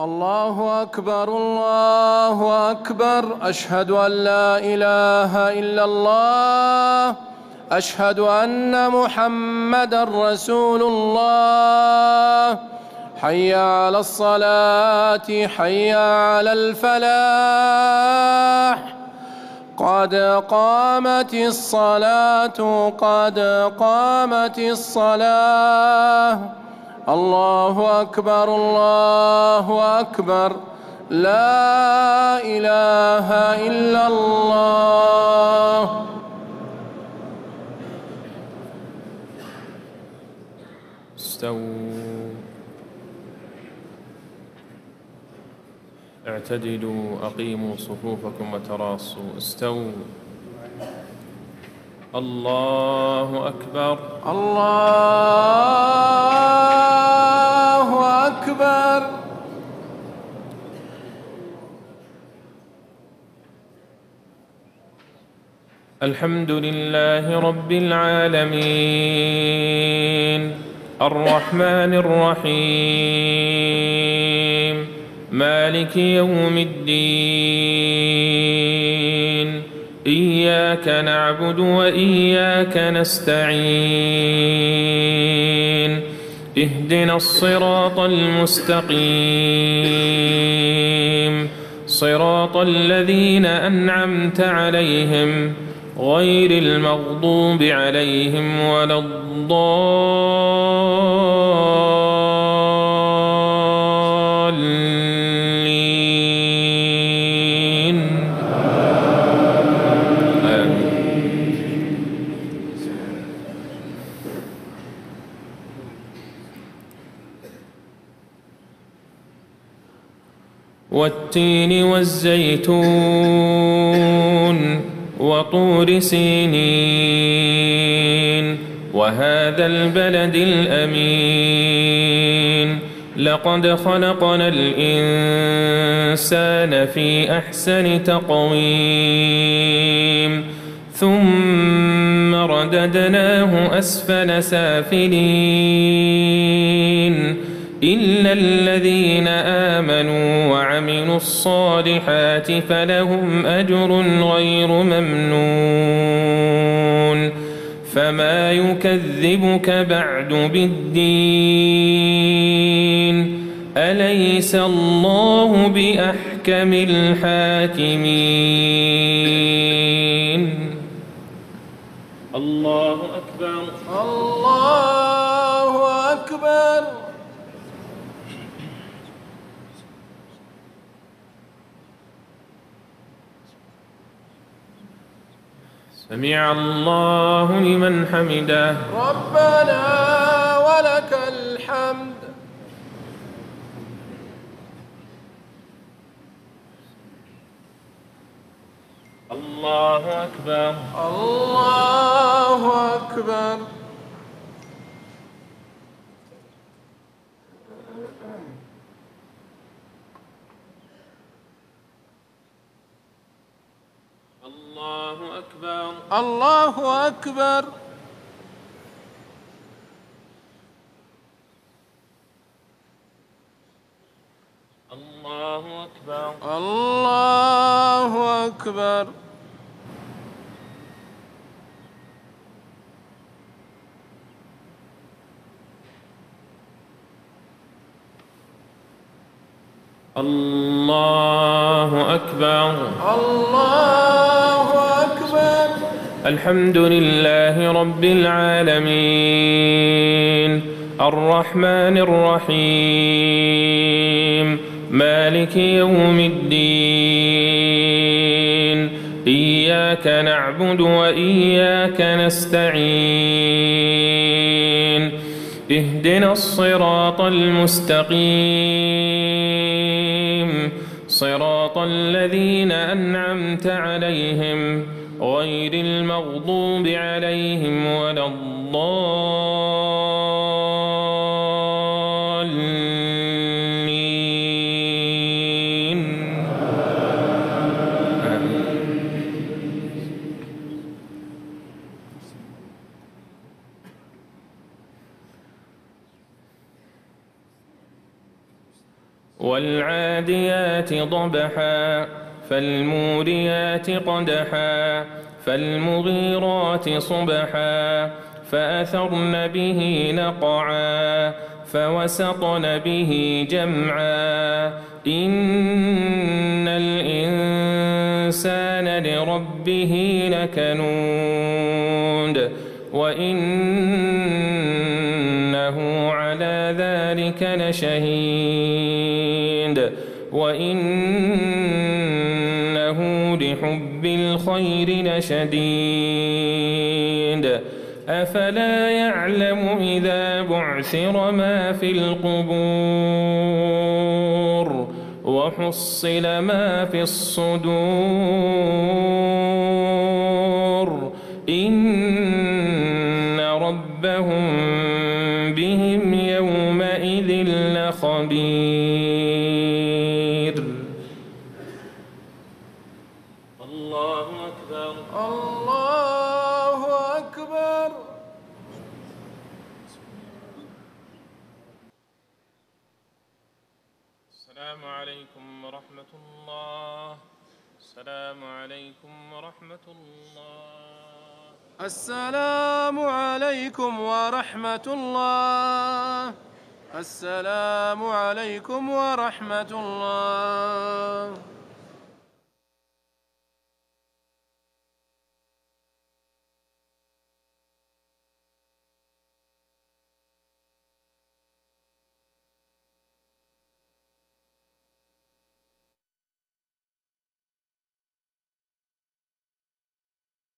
الله أكبر الله أكبر. أشهد أن لا إله إلا الله. أشهد أن محمدًا رسول الله. حي على الصلاة حي على الفلاح. قد قامت الصلاة قد قامت الصلاة. الله أكبر الله أكبر. لا إله إلا الله. استووا، اعتدلوا، أقيموا صفوفكم وتراصوا. استووا. الله أكبر الله أكبر. الحمد لله رب العالمين، الرحمن الرحيم، مالك يوم الدين. إياك نعبد وإياك نستعين. اهدنا الصراط المستقيم، صراط الذين أنعمت عليهم غير المغضوب عليهم ولا الضالين. والتين والزيتون وطور سينين وهذا البلد الأمين. لقد خلقنا الإنسان في أحسن تقويم ثم رددناه أسفل سافلين إلا الذين آمنوا وعملوا الصالحات فلهم أجر غير ممنون. فما يكذبك بعد بالدين؟ أليس الله بأحكم الحاكمين؟ الله أكبر الله أكبر. سمع الله لمن حمده. ربنا ولك الحمد. الله أكبر الله أكبر. الله أكبر الله أكبر. الله أكبر الله أكبر. الله أكبر الله أكبر. الحمد لله رب العالمين، الرحمن الرحيم، مالك يوم الدين. إياك نعبد وإياك نستعين. اهدنا الصراط المستقيم، صراط الذين أنعمت عليهم غير المغضوب عليهم ولا الضالين. والعاديات ضبحا فالموريات قدحا فالمغيرات صبحا فأثرن به نقعا فوسطن به جمعا إن الإنسان لربه لكنود وإنه على ذلك لشهيد وإنه لحب الخير لشديد أفلا يعلم إذا بعثر ما في القبور وحصل ما في الصدور إن ربهم بهم يومئذ لخبير. الله أكبر. الله أكبر. السلام عليكم ورحمة الله. السلام عليكم ورحمة الله. السلام عليكم ورحمة الله. السلام عليكم ورحمة الله.